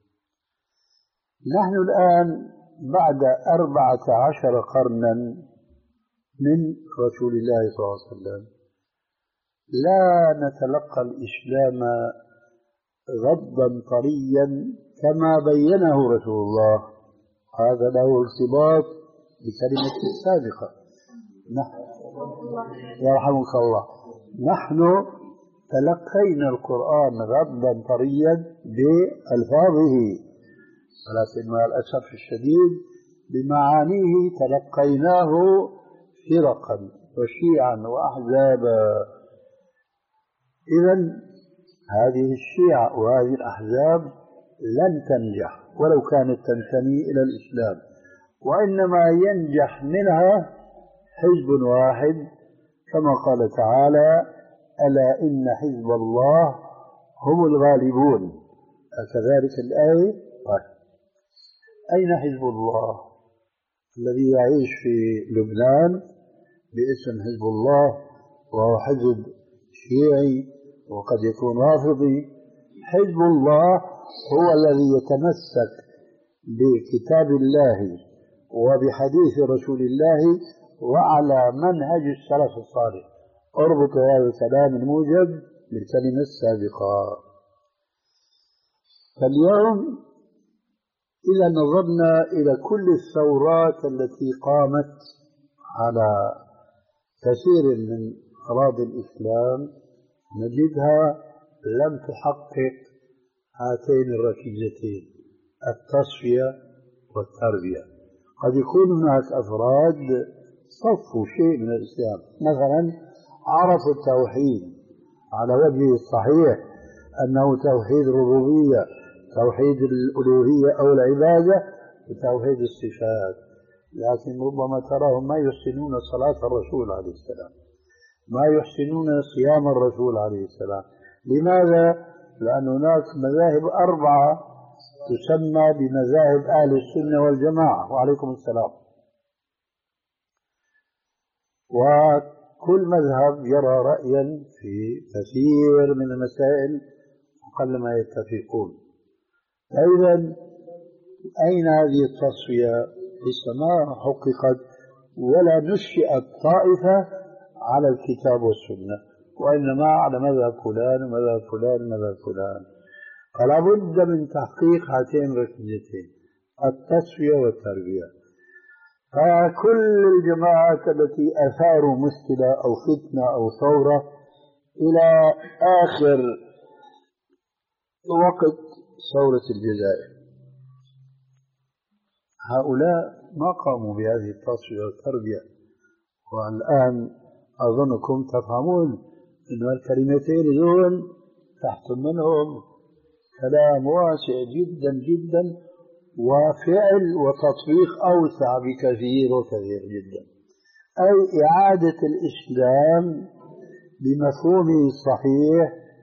نحن الآن بعد أربعة عشر قرنا من رسول الله صلى الله عليه وسلم لا نتلقى الإسلام غضا طريا كما بينه رسول الله. هذا له ارتباط بكلمة السابقة. نحن يرحمك الله، نحن تلقينا القرآن غضا طريا بألفاظه، ولكن مع الأسف الشديد بمعانيه تلقيناه فرقا وشيعا وأحزابا. إذن هذه الشيعة وهذه الأحزاب لن تنجح ولو كانت تنتمي إلى الإسلام، وإنما ينجح منها حزب واحد كما قال تعالى ألا إن حزب الله هم الغالبون. كذلك الآية. أين حزب الله الذي يعيش في لبنان باسم حزب الله وهو حزب شيعي وقد يكون رافضي؟ حزب الله هو الذي يتمسك بكتاب الله وبحديث رسول الله وعلى منهج السلف الصالح. اربط هذا الكلام الموجب بالكلمة السابقة. فاليوم إذا نظرنا إلى كل الثورات التي قامت على كثير من أراضي الإسلام نجدها لم تحقق هاتين الركيزتين. التصفية والتربية. قد يكون هناك أفراد صفوا شيء من الإسلام، مثلا عرفوا التوحيد على وجهه الصحيح أنه توحيد الربوبية، توحيد الألوهية أو العبادة، وتوحيد الصفات، لكن ربما تراهم ما يحسنون صلاة الرسول عليه السلام، ما يحسنون صيام الرسول عليه السلام. لماذا؟ لأن هناك مذاهب أربعة تسمى بمذاهب أهل السنة والجماعة. وعليكم السلام. وكل مذهب يرى رأيا في كثير من المسائل وقلما يتفقون. إذا أين هذه التصفية؟ لسه ما حققت ولا نشئت طائفة على الكتاب والسنة، وإنما على مذهب فلان ومذهب فلان ومذهب فلان. فلا بد من تحقيق هاتين الركنتين، التصفية والتربية. فكل الجماعات التي أثاروا مشكلة أو فتنة أو ثورة إلى آخر وقت ثورة الجزائر، هؤلاء ما قاموا بهذه التصفية والتربية. والآن أظنكم تفهمون أن الكلمتين دول تحت منهم كلام واسع جدا جدا، وفعل وتطبيق أوسع بكثير وكثير جدا. أي إعادة الإسلام بمفهومه الصحيح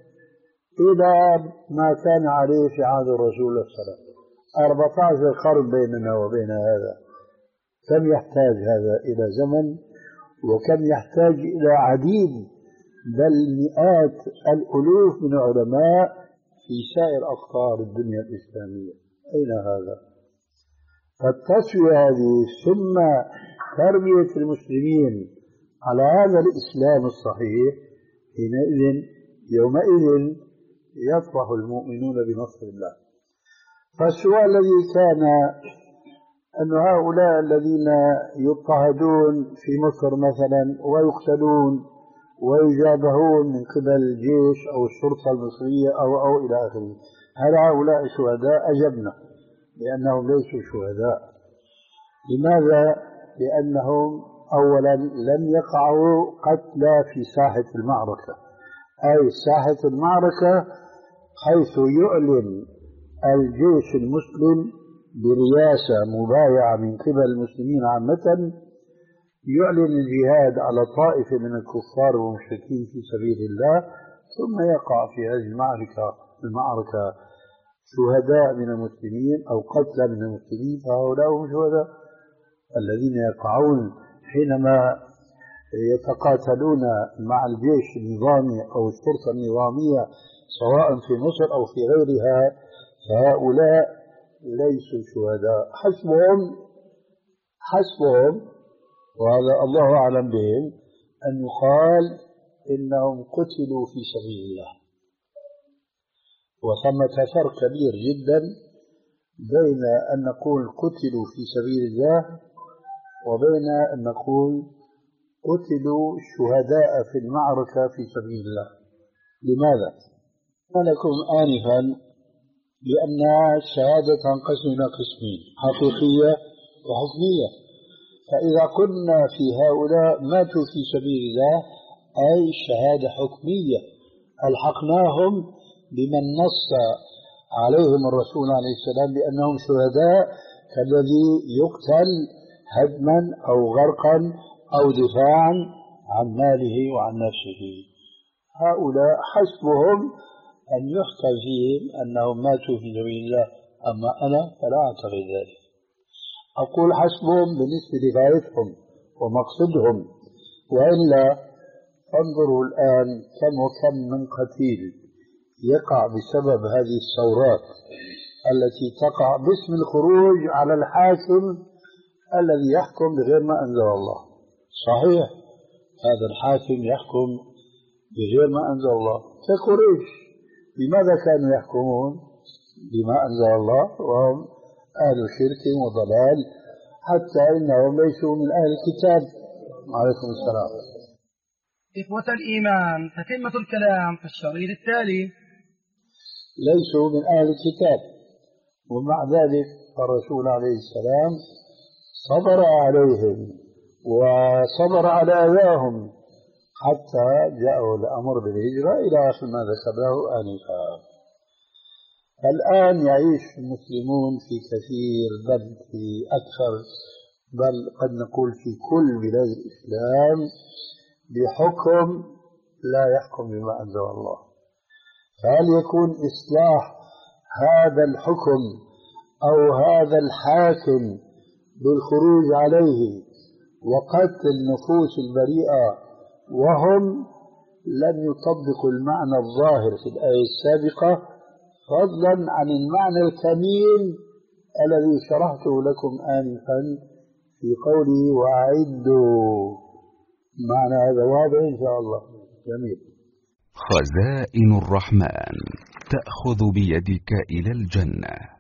إلى ما كان عليه في عهد الرسول صلى الله عليه وسلم. أربعة عشر قرن بيننا وبين هذا، كم يحتاج هذا إلى زمن، وكم يحتاج إلى عديد بل مئات الألوف من علماء في سائر أقطار الدنيا الإسلامية. أين هذا؟ فالتصفية هذه ثم تربية المسلمين على هذا الإسلام الصحيح، حينئذ يومئذ يفرح المؤمنون بنصر الله. فالسؤال الذي كان أن هؤلاء الذين يضطهدون في مصر مثلا ويقتلون ويجابهون من قبل الجيش أو الشرطة المصرية أو أو إلى آخره، هل هؤلاء شهداء؟ أجبنا بأنهم ليسوا شهداء. لماذا؟ لأنهم أولا لم يقعوا قتلى في ساحة المعركة، أي ساحة المعركة حيث يعلن الجيش المسلم برياسة مبايعة من قبل المسلمين عامة، يعلن الجهاد على طائفة من الكفار والمشركين في سبيل الله، ثم يقع في هذه المعركة المعركة شهداء من المسلمين أو قتلى من المسلمين، فهؤلاء هم شهداء. الذين يقعون حينما يتقاتلون مع الجيش النظامي أو الشرطة النظامية سواء في مصر أو في غيرها، فهؤلاء ليسوا شهداء. حسبهم حسبهم وهذا الله أعلم بهم أن يقال إنهم قتلوا في سبيل الله. وثمة فرق كبير جدا بين أن نقول قتلوا في سبيل الله وبين أن نقول قتلوا شهداء في المعركة في سبيل الله. لماذا؟ قال لكم آنفا بأن الشهادة تنقسم إلى قسمين، حقيقية وحكمية. فإذا قلنا في هؤلاء ماتوا في سبيل الله أي شهادة حكمية، ألحقناهم بمن نص عليهم الرسول عليه السلام بأنهم شهداء، كالذي يقتل هدما أو غرقا أو دفاعا عن ماله وعن نفسه. هؤلاء حسبهم أن يحكى فيهم أنهم ماتوا في سبيل الله، أما أنا فلا أعتقد ذلك. أقول حسبهم بالنسبة لغايتهم ومقصدهم، وإلا انظروا الآن كم وكم من قتيل يقع بسبب هذه الثورات التي تقع باسم الخروج على الحاكم الذي يحكم بغير ما أنزل الله. صحيح هذا الحاكم يحكم بغير ما أنزل الله. في قريش لماذا كانوا يحكمون بما أنزل الله وهم أهل شرك وضلال، حتى إنهم ليسوا من أهل الكتاب. عليكم السلام. إخوة الإيمان، تتمة الكلام في الشريط التالي. ليسوا من أهل الكتاب، ومع ذلك الرسول عليه السلام صبر عليهم وصبر على أذاهم حتى جاءوا الأمر بالهجرة إلى آخر ما ذكرناه آنفا. الآن يعيش المسلمون في كثير بل في أكثر بل قد نقول في كل بلاد الإسلام بحكم لا يحكم بما أنزل الله. فهل يكون إصلاح هذا الحكم أو هذا الحاكم بالخروج عليه وقتل النفوس البريئة وهم لم يطبقوا المعنى الظاهر في الآية السابقة، فضلا عن المعنى الكميل الذي شرحته لكم آنفا في قوله وأعدوا؟ معنى هذا واضح إن شاء الله. جميل. خزائن الرحمن تأخذ بيدك إلى الجنة.